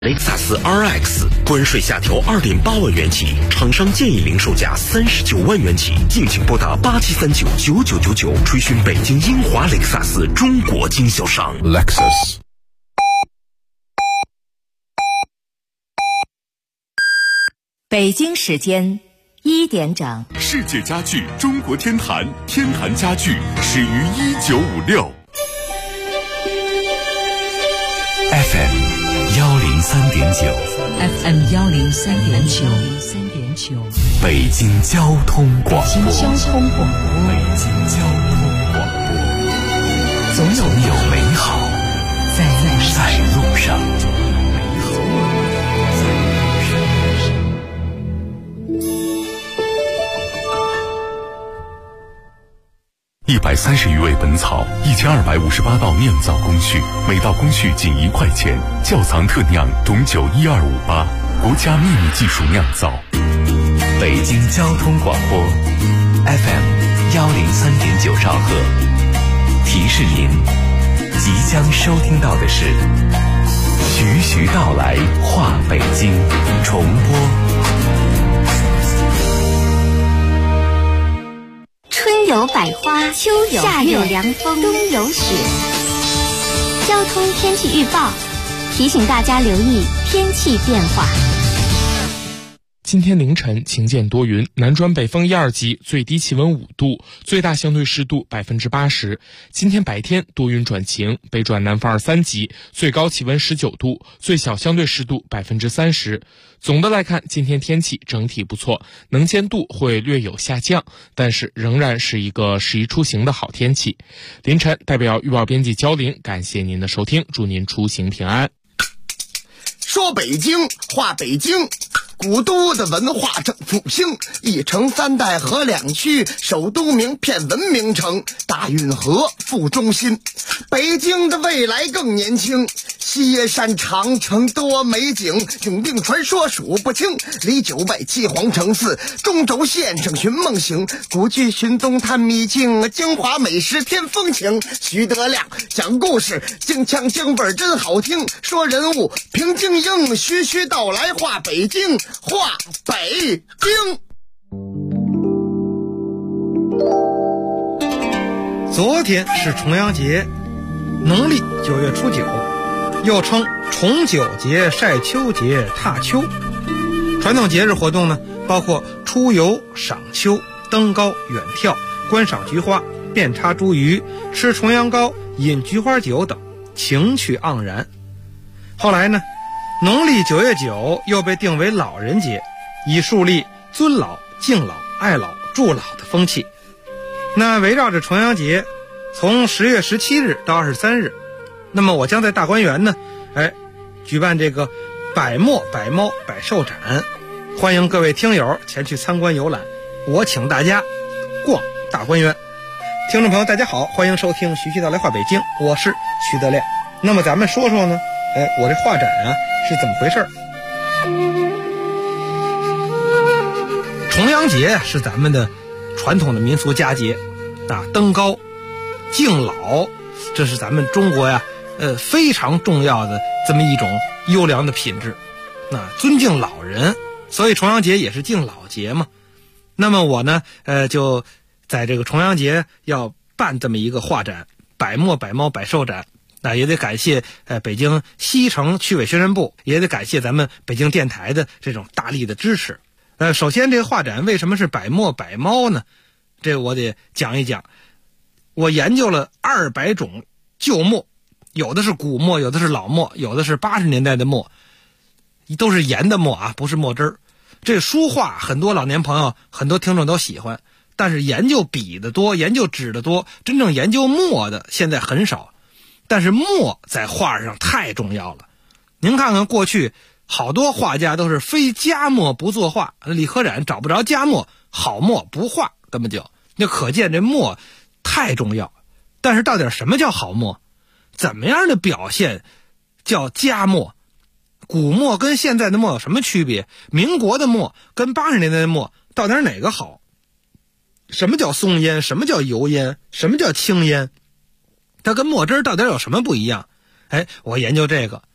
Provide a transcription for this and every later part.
雷克萨斯 RX 关税下调2.8万元起，厂商建议零售价39万元起，敬请拨打87399999垂询北京英华雷克萨斯中国经销商。Lexus。 北京时间1点整， 世界家具中国天坛，天坛家具始于1956。 FM 103.9， 北京交通广播， 总有美好在路上。 130余味本草，1258道酿造工序，每道工序仅1块钱。窖藏特酿种酒12588，国家秘密技术酿造。 北京交通广播 FM 103.9兆赫，提示您，即将收听到的是徐徐道来话北京重播。 春有百花，秋有夏有凉风，冬有雪。交通天气预报提醒大家留意天气变化。 今天凌晨晴间多云，南转北风1、2级，最低气温5度，最大相对湿度80%。今天白天多云转晴，北转南风2、3级，最高气温19度，最小相对湿度30%。总的来看，今天天气整体不错，能见度会略有下降，但是仍然是一个适宜出行的好天气。凌晨代表预报编辑焦玲，感谢您的收听，祝您出行平安。 说北京话北京，古都的文化正复兴，一城3代合2区，首都名片文明城，大运河副中心。北京的未来更年轻，西山长城多美景，永定传说数不清，离9外7皇城4，中轴线上寻梦行，古剧寻踪探秘境，京华美食添风情。徐德亮讲故事，京腔京味真好听，说人物平静应，徐徐道来话北京，话北京。 昨天是重阳节，农历9月初9，又称重九节、晒秋节、踏秋。传统节日活动呢，包括出游、赏秋、登高、远眺、观赏菊花、遍插茱萸、吃重阳糕、饮菊花酒等，情趣盎然。后来呢，农历9月9又被定为老人节，以树立尊老、敬老、爱老、助老的风气。那围绕着重阳节，从10月17日到23日，那么我将在大观园呢，举办这个百墨百猫百兽展，欢迎各位听友前去参观游览。我请大家逛大观园。听众朋友大家好，欢迎收听徐徐道来话北京，我是徐德亮。那么咱们说说呢，我这画展啊是怎么回事？重阳节是咱们的传统的民俗佳节啊，登高敬老，这是咱们中国呀非常重要的这么一种优良的品质。那尊敬老人，所以重阳节也是敬老节嘛。那么我呢就在这个重阳节要办这么一个画展，百墨百猫百兽展。那也得感谢北京西城区委宣传部，也得感谢咱们北京电台的这种大力的支持。首先这个画展为什么是百墨百猫呢？这我得讲一讲。我研究了200种旧墨，有的是古墨，有的是老墨，有的是80年代的墨，都是研的墨啊，不是墨汁儿。这书画很多老年朋友很多听众都喜欢，但是研究笔的多，研究纸的多，真正研究墨的现在很少。但是墨在画上太重要了。您看看过去好多画家都是非佳墨不作画，李可染找不着佳墨，好墨不画，根本就可见这墨太重要。但是到底什么叫好墨？怎么样的表现叫佳墨？古墨跟现在的墨有什么区别？民国的墨跟80年代的墨到底哪个好？什么叫松烟？什么叫油烟？什么叫青烟？它跟墨汁到底有什么不一样？我研究这个，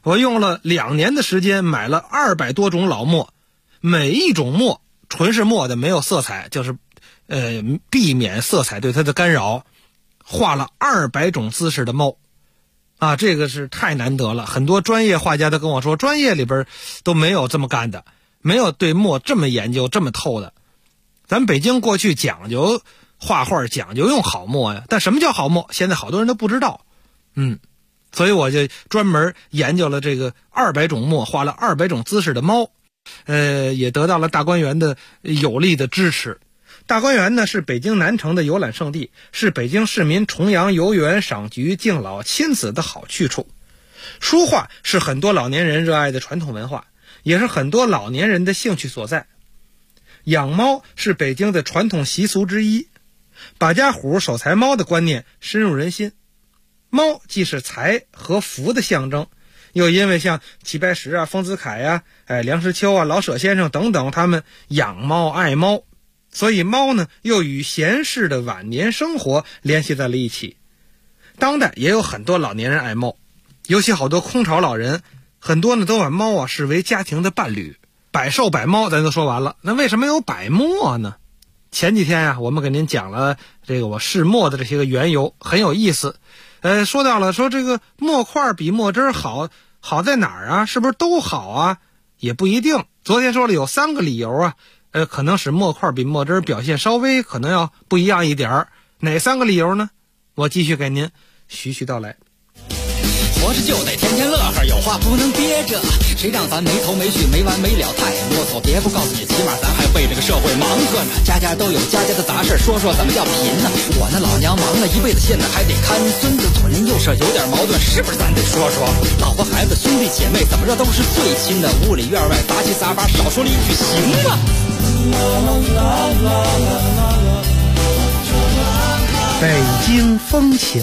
我用了2年的时间买了200多种老墨，每一种墨纯是墨的，没有色彩，就是避免色彩对它的干扰，画了200种姿势的猫啊，这个是太难得了。很多专业画家都跟我说，专业里边都没有这么干的，没有对墨这么研究这么透的。咱北京过去讲究画画，讲究用好墨呀，但什么叫好墨，现在好多人都不知道。所以我就专门研究了这个200种墨，画了200种姿势的猫，也得到了大观园的有力的支持。大观园呢是北京南城的游览胜地，是北京市民重阳游园赏菊敬老亲子的好去处。书画是很多老年人热爱的传统文化，也是很多老年人的兴趣所在。养猫是北京的传统习俗之一，把家虎守财猫的观念深入人心。猫既是财和福的象征，又因为像齐白石啊、丰子恺呀、梁实秋啊、老舍先生等等，他们养猫爱猫，所以猫呢又与闲适的晚年生活联系在了一起。当代也有很多老年人爱猫，尤其好多空巢老人，很多呢都把猫啊视为家庭的伴侣。百兽百猫咱都说完了，那为什么有百墨呢？前几天啊，我们给您讲了这个我试墨的这些个缘由，很有意思。说到了说这个墨块比墨汁好在哪儿啊？是不是都好啊？也不一定。昨天说了有3个理由啊，可能使墨块比墨汁表现稍微可能要不一样一点儿。哪3个理由呢？我继续给您徐徐道来。 活着就得天天乐呵，有话不能憋着，谁让咱没头没绪没完没了太啰嗦。别不告诉你，起码咱还为这个社会忙活呢。家家都有家家的杂事，说说怎么叫贫呢？我那老娘忙了一辈子，现在还得看孙子，左邻右舍有点矛盾，是不是咱得说说？老婆孩子兄弟姐妹怎么着都是最亲的，屋里院外杂七杂八，少说了一句行吗？ 北京风情。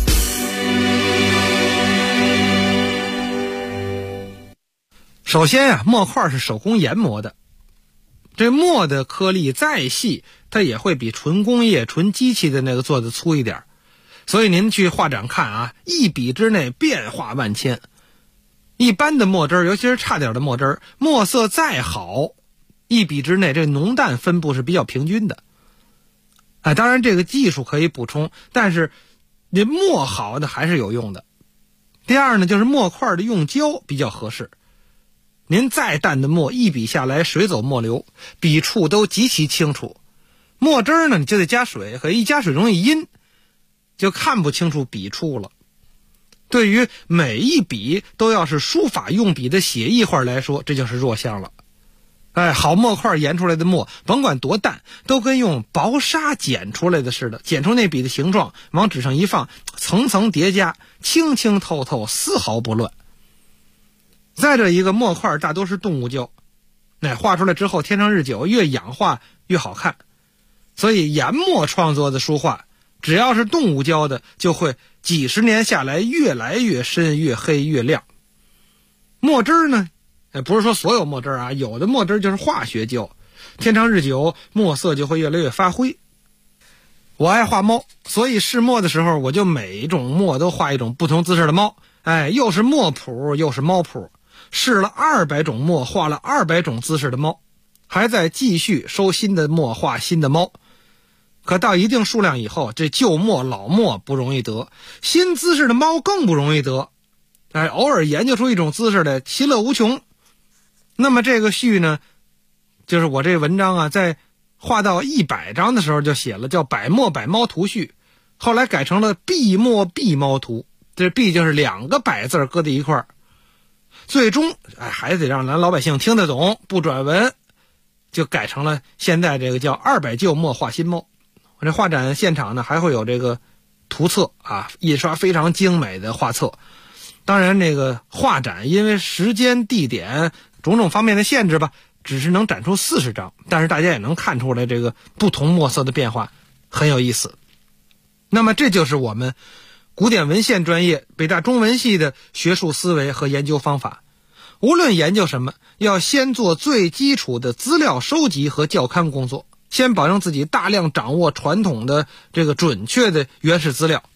首先啊，墨块是手工研磨的，这墨的颗粒再细，它也会比纯工业纯机器的那个做的粗一点，所以您去画展看啊，一笔之内变化万千。一般的墨汁，尤其是差点的墨汁，墨色再好，一笔之内这浓淡分布是比较平均的。当然这个技术可以补充，但是这墨好的还是有用的。第二呢，就是墨块的用胶比较合适。您再淡的墨，一笔下来水走墨流，笔触都极其清楚。墨汁呢，你就得加水，可一加水容易阴，就看不清楚笔触了。对于每一笔都要是书法用笔的写意画来说，这就是弱项了。好墨块研出来的墨，甭管多淡，都跟用薄纱剪出来的似的，剪出那笔的形状，往纸上一放，层层叠加，清清透透，丝毫不乱。再者一个，墨块大多是动物胶，画出来之后天长日久，越氧化越好看。所以研墨创作的书画，只要是动物胶的，就会几十年下来越来越深，越黑越亮。墨汁呢，不是说所有墨汁啊，有的墨汁就是化学胶，天长日久，墨色就会越来越发灰。我爱画猫，所以试墨的时候，我就每一种墨都画一种不同姿势的猫，又是墨谱又是猫谱。试了200种墨，画了200种姿势的猫，还在继续收新的墨，画新的猫。可到一定数量以后，这旧墨老墨不容易得，新姿势的猫更不容易得。偶尔研究出一种姿势来，其乐无穷。那么这个序呢，就是我这文章啊，在画到100章的时候就写了，叫百墨百猫图序，后来改成了闭墨闭猫图。这闭就是2个百字搁在一块儿。最终还得让咱老百姓听得懂，不转文，就改成了现在这个叫200旧墨画新猫。我这画展现场呢，还会有这个图册啊，印刷非常精美的画册。当然这个画展因为时间地点种种方面的限制吧，只是能展出40张，但是大家也能看出来这个不同墨色的变化很有意思。那么这就是我们古典文献专业北大中文系的学术思维和研究方法。无论研究什么，要先做最基础的资料收集和校勘工作，先保证自己大量掌握传统的这个准确的原始资料，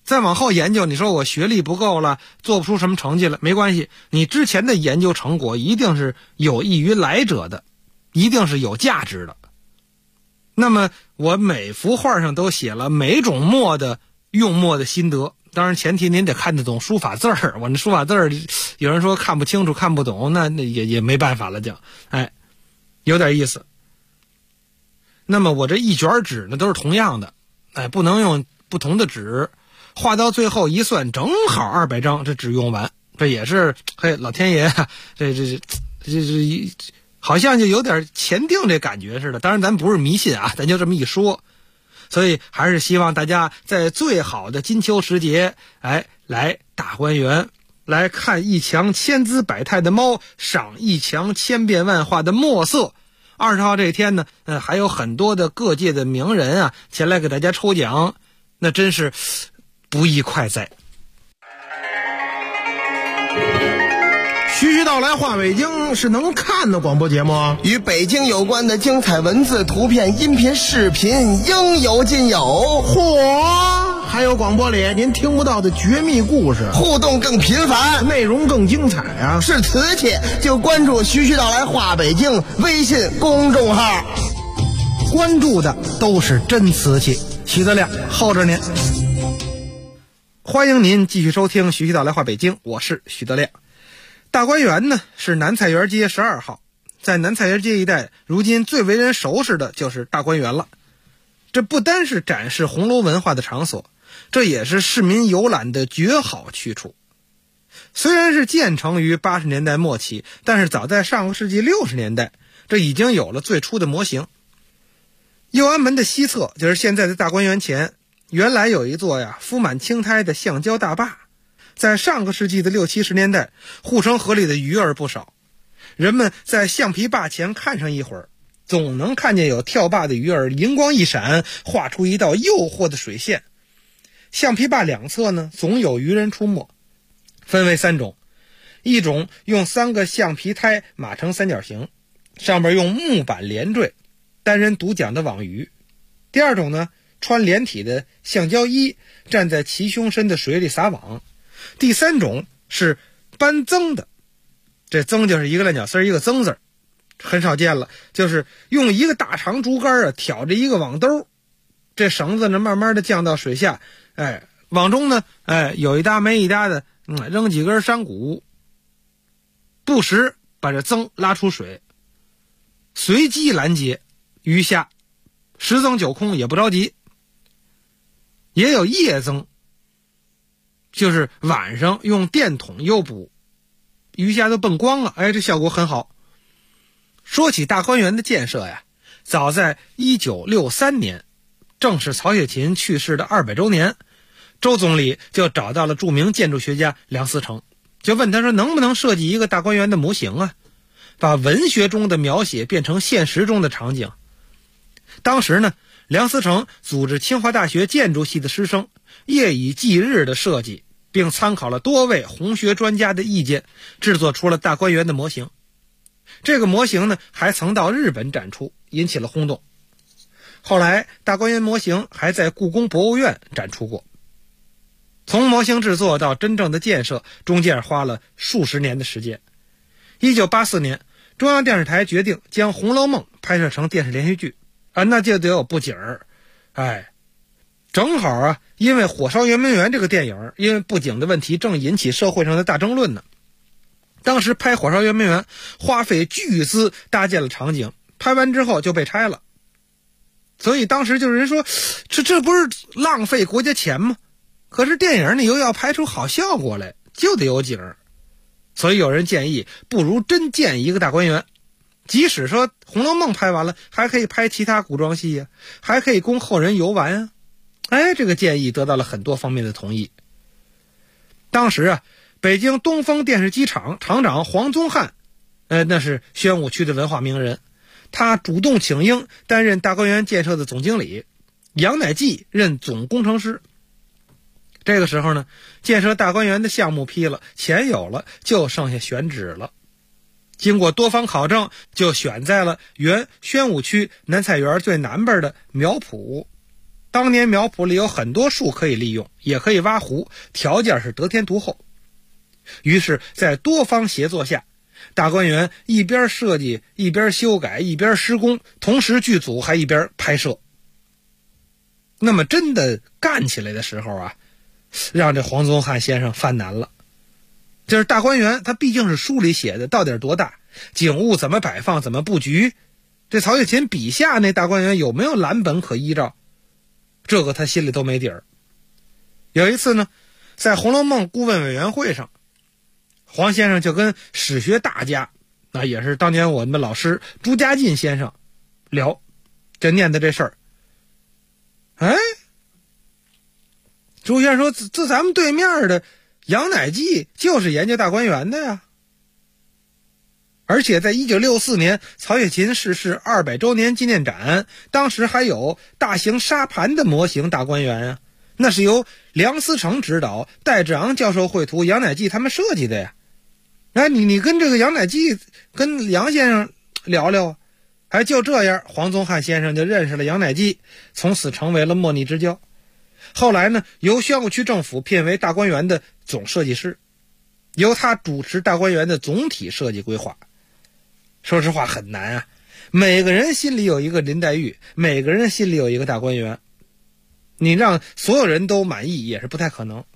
再往后研究，你说我学历不够了，做不出什么成绩了，没关系，你之前的研究成果一定是有益于来者的，一定是有价值的。那么我每幅画上都写了每种墨的用墨的心得，当然前提您得看得懂书法字儿，我那书法字儿有人说看不清楚看不懂，那也没办法了，就有点意思。那么我这一卷纸呢都是同样的，不能用不同的纸，画到最后一算正好200张这纸用完，这也是老天爷这好像就有点前定这感觉似的。当然咱不是迷信啊，咱就这么一说。所以还是希望大家在最好的金秋时节来大观园，来看一墙千姿百态的猫，赏一墙千变万化的墨色。20号这天呢，还有很多的各界的名人啊前来给大家抽奖，那真是不亦快哉。 徐徐道来话北京是能看的广播节目， 与北京有关的精彩文字、图片、音频、视频应有尽有。 嚯！还有广播里您听不到的绝密故事， 互动更频繁， 内容更精彩啊！ 是瓷器就关注徐徐道来话北京微信公众号， 关注的都是真瓷器。许德亮候着您。 欢迎您继续收听徐徐道来话北京，我是许德亮。大观园呢是南菜园街12号，在南菜园街一带，如今最为人熟识的就是大观园了。这不单是展示红楼文化的场所，这也是市民游览的绝好去处。虽然是建成于80年代末期，但是早在上个世纪60年代，这已经有了最初的模型。右安门的西侧，就是现在的大观园前，原来有一座敷满青苔的橡胶大坝。在上个世纪的60、70年代，护城河里的鱼儿不少，人们在橡皮坝前看上一会儿，总能看见有跳坝的鱼儿银光一闪，画出一道诱惑的水线。橡皮坝两侧呢，总有渔人出没，分为3种，一种用3个橡皮胎码成三角形，上边用木板连缀，单人独桨的网鱼。第二种呢，穿连体的橡胶衣，站在齐胸深的水里撒网。第3种是搬增的，这增就是一个烂脚丝一个增字，很少见了，就是用一个大长竹竿挑着一个网兜，这绳子呢慢慢的降到水下，网中呢有一搭没一搭的扔几根山谷，不时把这增拉出水，随机拦截鱼虾，10增9空也不着急。也有夜增，就是晚上用电筒诱捕，鱼虾都蹦光了，这效果很好。说起大观园的建设早在1963年，正是曹雪芹去世的200周年，周总理就找到了著名建筑学家梁思成，就问他说能不能设计一个大观园的模型啊，把文学中的描写变成现实中的场景。当时呢，梁思成组织清华大学建筑系的师生夜以继日的设计，并参考了多位红学专家的意见，制作出了大观园的模型。这个模型呢，还曾到日本展出，引起了轰动。后来大观园模型还在故宫博物院展出过。从模型制作到真正的建设，中间花了数十年的时间。1984年，中央电视台决定将《红楼梦》拍摄成电视连续剧那就得有布景儿。正好因为《火烧圆明园》这个电影，因为布景的问题正引起社会上的大争论呢。当时拍《火烧圆明园》花费巨资搭建了场景，拍完之后就被拆了。所以当时就有人说，这不是浪费国家钱吗？可是电影你又要拍出好效果来，就得有景儿。所以有人建议，不如真建一个大观园。即使说《红楼梦》拍完了，还可以拍其他古装戏还可以供后人游玩这个建议得到了很多方面的同意。当时北京东风电视机厂厂长黄宗汉，那是宣武区的文化名人，他主动请缨担任大观园建设的总经理，杨乃济任总工程师。这个时候呢，建设大观园的项目批了，钱有了，就剩下选址了。经过多方考证，就选在了原宣武区南菜园最南边的苗圃。 当年苗圃里有很多树可以利用，也可以挖湖，条件是得天独厚。于是在多方协作下，大观园一边设计一边修改一边施工，同时剧组还一边拍摄。那么真的干起来的时候啊，让这黄宗汉先生犯难了。就是大观园它毕竟是书里写的，到底多大，景物怎么摆放怎么布局，这曹雪芹笔下那大观园有没有蓝本可依照，这个他心里都没底儿。有一次呢，在《红楼梦》顾问委员会上，黄先生就跟史学大家，那也是当年我们的老师朱家进先生聊，就念的这事儿。哎，朱先生说，这咱们对面的杨乃济就是研究大观园的呀。而且在1964年曹雪芹逝世200周年纪念展，当时还有大型沙盘的模型大观园啊，那是由梁思成指导，戴志昂教授绘图，杨乃济他们设计的呀。哎，你跟这个杨乃济跟杨先生聊聊。还就这样，黄宗汉先生就认识了杨乃济，从此成为了莫逆之交。后来呢，由宣武区政府聘为大观园的总设计师，由他主持大观园的总体设计规划。说实话很难啊，每个人心里有一个林黛玉，每个人心里有一个大观园，你让所有人都满意也是不太可能。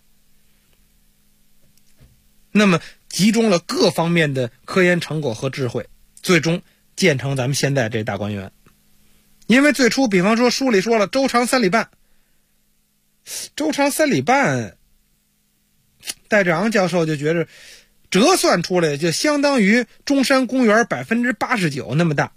那么集中了各方面的科研成果和智慧，最终建成咱们现在这大观园。因为最初比方说书里说了周长3里半，周长3里半，戴志昂教授就觉得折算出来就相当于中山公园 89% 那么大。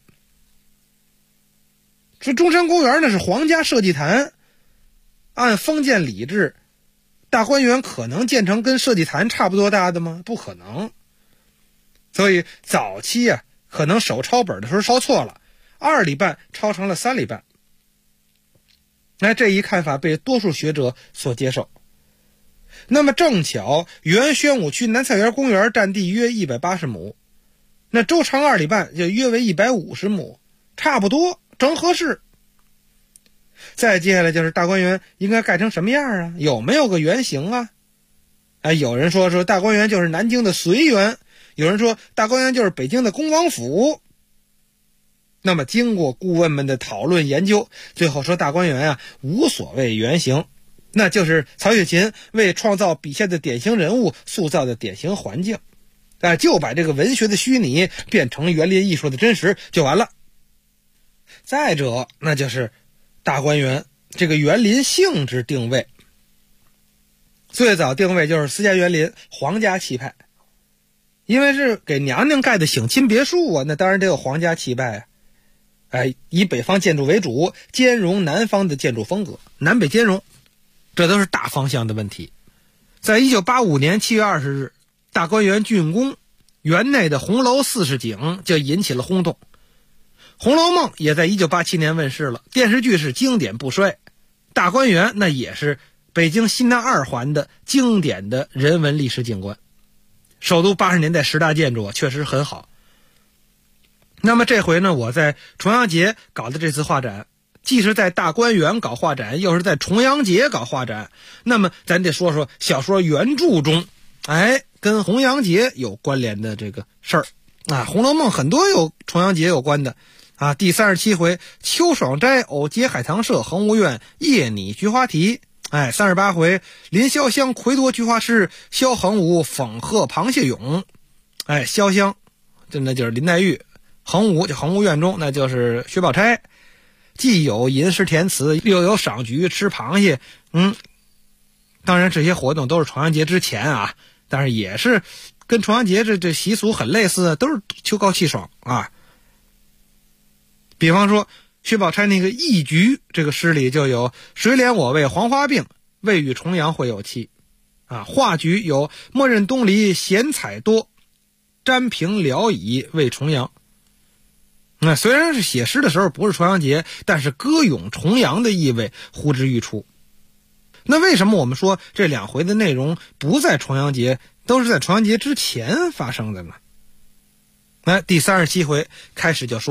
说中山公园那是皇家设计坛，按封建礼制，大观园可能建成跟设计坛差不多大的吗？不可能。所以早期啊，可能手抄本的时候抄错了，2里半抄成了3里半。那这一看法被多数学者所接受。那么正巧原宣武区南菜园公园占地约180亩，那周长2里半就约为150亩，差不多正合适。再接下来就是大观园应该盖成什么样啊？有没有个原型啊？有人说大观园就是南京的随园，有人说大观园就是北京的恭王府。那么经过顾问们的讨论研究，最后说大观园啊无所谓原型，那就是曹雪芹为创造笔下的典型人物塑造的典型环境，就把这个文学的虚拟变成园林艺术的真实就完了。再者那就是大观园这个园林性质定位，最早定位就是私家园林，皇家气派，因为是给娘娘盖的省亲别墅啊，那当然得有皇家气派啊。以北方建筑为主，兼容南方的建筑风格，南北兼容，这都是大方向的问题。在1985年7月20日，大观园竣工，园内的红楼40景就引起了轰动。红楼梦也在1987年问世了，电视剧是经典不衰，大观园那也是北京西南2环的经典的人文历史景观，首都80年代10大建筑确实很好。那么这回呢，我在重阳节搞的这次画展，既是在大观园搞画展，又是在重阳节搞画展，那么咱得说说小说原著中跟重阳节有关联的这个事儿啊。红楼梦很多有重阳节有关的啊，第37回秋爽斋偶结海棠社恒芜苑夜拟菊花题，38回林潇湘魁夺菊花诗，萧恒芜讽贺螃蟹咏。潇湘那就是林黛玉，恒芜就恒芜苑中那就是薛宝钗，既有吟诗填词，又有赏菊吃螃蟹。当然这些活动都是重阳节之前啊，但是也是跟重阳节这习俗很类似，都是秋高气爽啊。比方说薛宝钗那个忆菊这个诗里就有谁怜我为黄花病，未与重阳会有期啊。画菊有莫认东篱闲采多，瞻屏聊以为重阳。那虽然是写诗的时候不是重阳节，但是歌咏重阳的意味呼之欲出。那为什么我们说这2回的内容不在重阳节，都是在重阳节之前发生的呢？第37回开始就说了，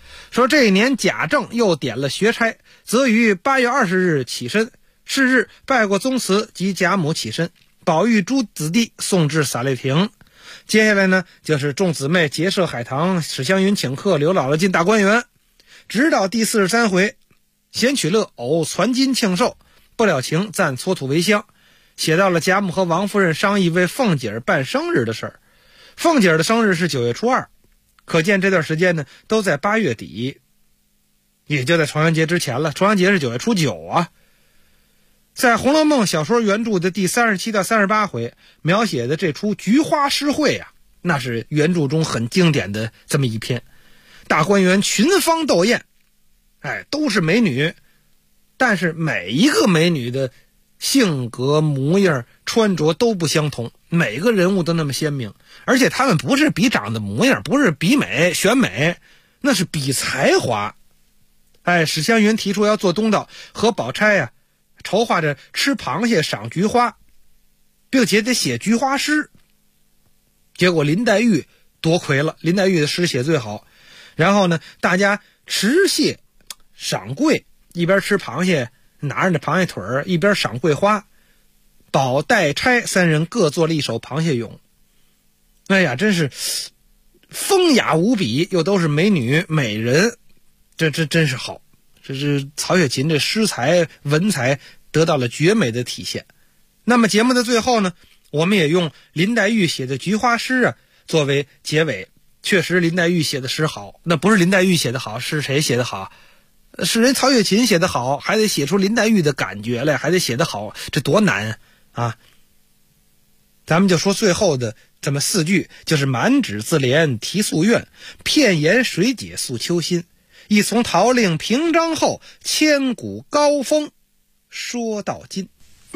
说这一年贾政又点了学差，则于8月20日起身，是日拜过宗祠及贾母起身，宝玉诸子弟送至洒泪亭。接下来呢，就是众姊妹结社海棠，史湘云请客，刘姥姥进大观园，直到第43回，闲取乐，偶攒金庆寿，不了情，暂搓土为香，写到了贾母和王夫人商议为凤姐儿办生日的事儿。凤姐儿的生日是9月初2，可见这段时间呢都在8月底，也就在重阳节之前了。重阳节是9月初9啊。在《红楼梦》小说原著的第37到38回描写的这出菊花诗会啊，那是原著中很经典的这么一篇。大观园群芳斗艳，都是美女，但是每一个美女的性格模样穿着都不相同，每个人物都那么鲜明，而且他们不是比长得模样，不是比美选美，那是比才华。史湘云提出要做东道，和宝钗筹划着吃螃蟹赏菊花，并且得写菊花诗。结果林黛玉夺魁了，林黛玉的诗写最好。然后呢，大家持蟹赏桂，一边吃螃蟹拿着那螃蟹腿儿，一边赏桂花。宝黛钗3人各做了一首螃蟹咏。真是风雅无比，又都是美女美人，这真是好。这是曹雪芹这诗才文才得到了绝美的体现。那么节目的最后呢，我们也用林黛玉写的菊花诗作为结尾。确实林黛玉写的诗好，那不是林黛玉写的好，是谁写的好？是人曹雪芹写的好，还得写出林黛玉的感觉来，还得写得好，这多难啊！咱们就说最后的这么4句，就是满纸自怜题夙愿，片言水解诉秋心，一从桃令平章后，千古高峰说到今。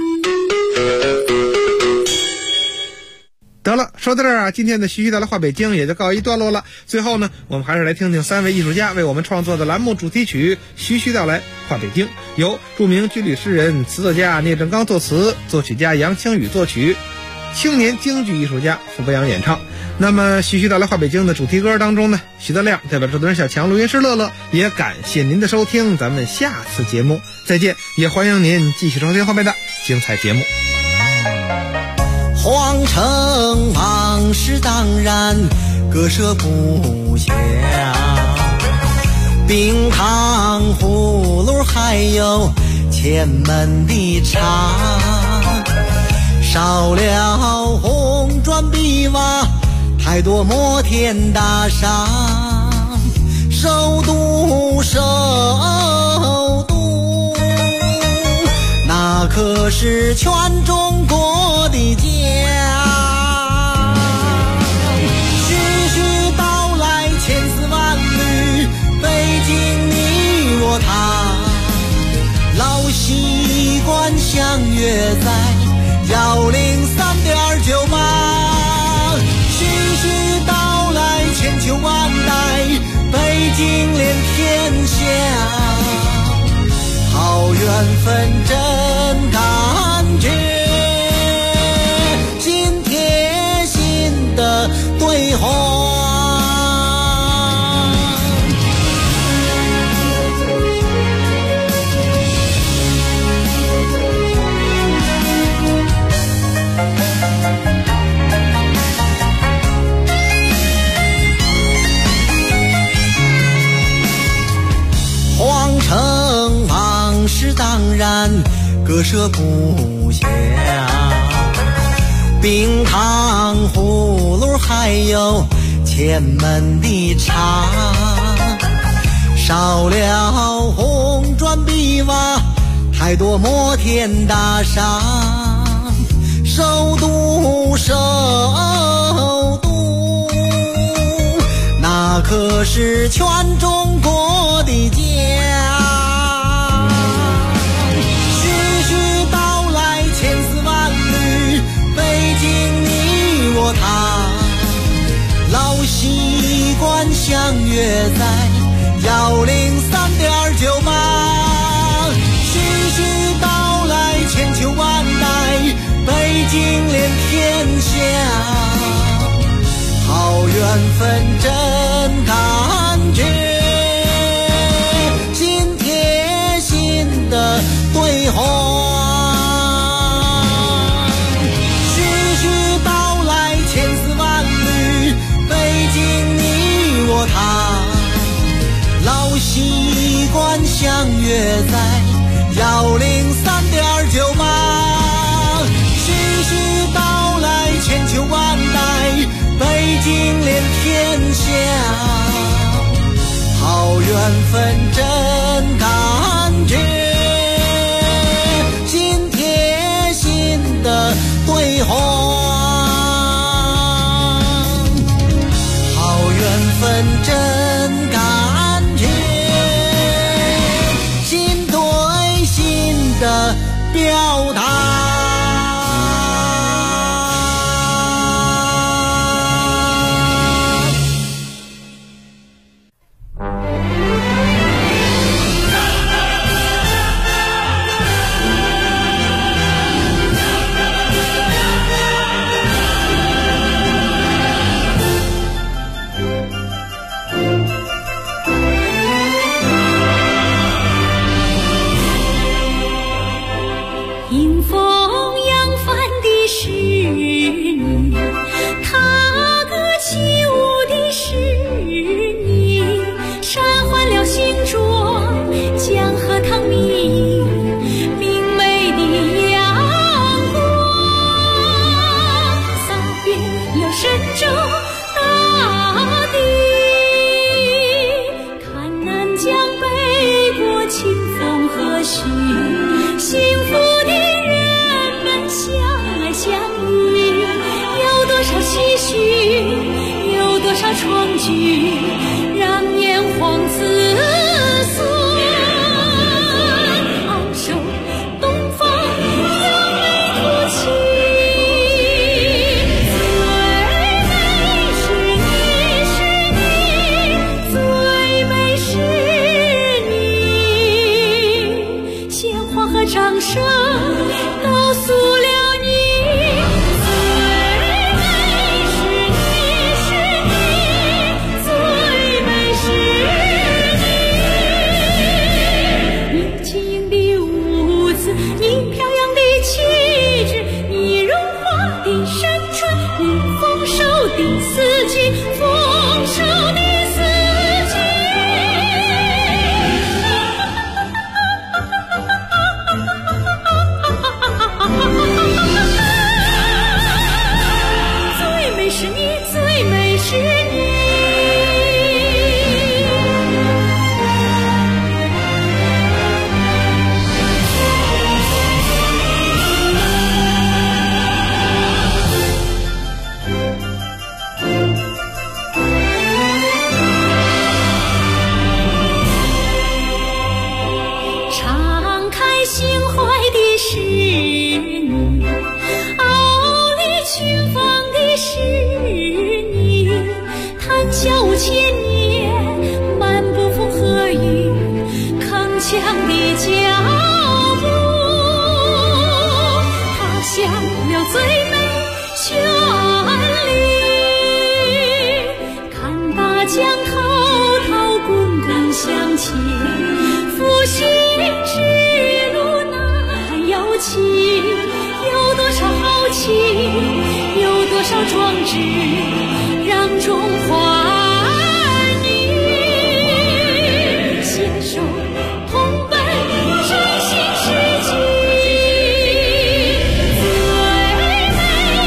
得了，说到这儿今天的徐徐道来话北京也就告一段落了。最后呢，我们还是来听听3位艺术家为我们创作的栏目主题曲《徐徐道来话北京》，由著名军旅诗人、词作家聂正刚作词，作曲家杨清宇作曲，青年京剧艺术家傅伯阳演唱。那么徐徐道来话北京的主题歌当中呢，徐德亮代表制作人小强，录音师乐乐，也感谢您的收听，咱们下次节目再见，也欢迎您继续收听后面的精彩节目。 皇城往事当然，割舍不下，冰糖葫芦还有前门的茶，少了红砖碧瓦，太多摩天大厦，首都那可是全中国的家。徐徐道来千丝万缕，北京你我他，老习惯相约在103.98。徐徐道来千秋万代，北京连天下。好缘分真感觉，心贴心的对话。皇城往事当然割舍不下，冰糖葫芦还有前门的茶，少了红砖碧瓦，太多摩天大厦，首都那可是全中国的家。徐徐道来千丝万缕，北京你我他，老习惯相约在103.98。徐徐道来千秋万代，北京连天下。好缘分真感觉， 相约在103.98，徐徐道来千秋万代，北京连天下，好缘分真感觉，心贴心的对话，好缘分真感觉，心对心的表达。 迎风扬帆的是你，踏歌起舞的是你，山换了新装，江河淌明，明媚的阳光，洒遍了神州大地，看南江北国清风和煦，幸福的相爱相依，有多少唏嘘，有多少创举，让炎黄子孙昂首东方扬眉吐气。最美是你，鲜花和掌声告诉了你，最美是你，是你，最美是你。你轻盈的舞姿，你飘扬的气质，你荣华的山川，你丰收的四季，丰收的四季。最美是你，最美是你。敞开心怀的是你，傲立群芳的是你，谈笑千年，漫步风和雨，铿锵的脚步，踏响了最美旋律，看大江滔滔滚滚向前，复兴之路难遥期，有多少豪情，有多少壮志，让中华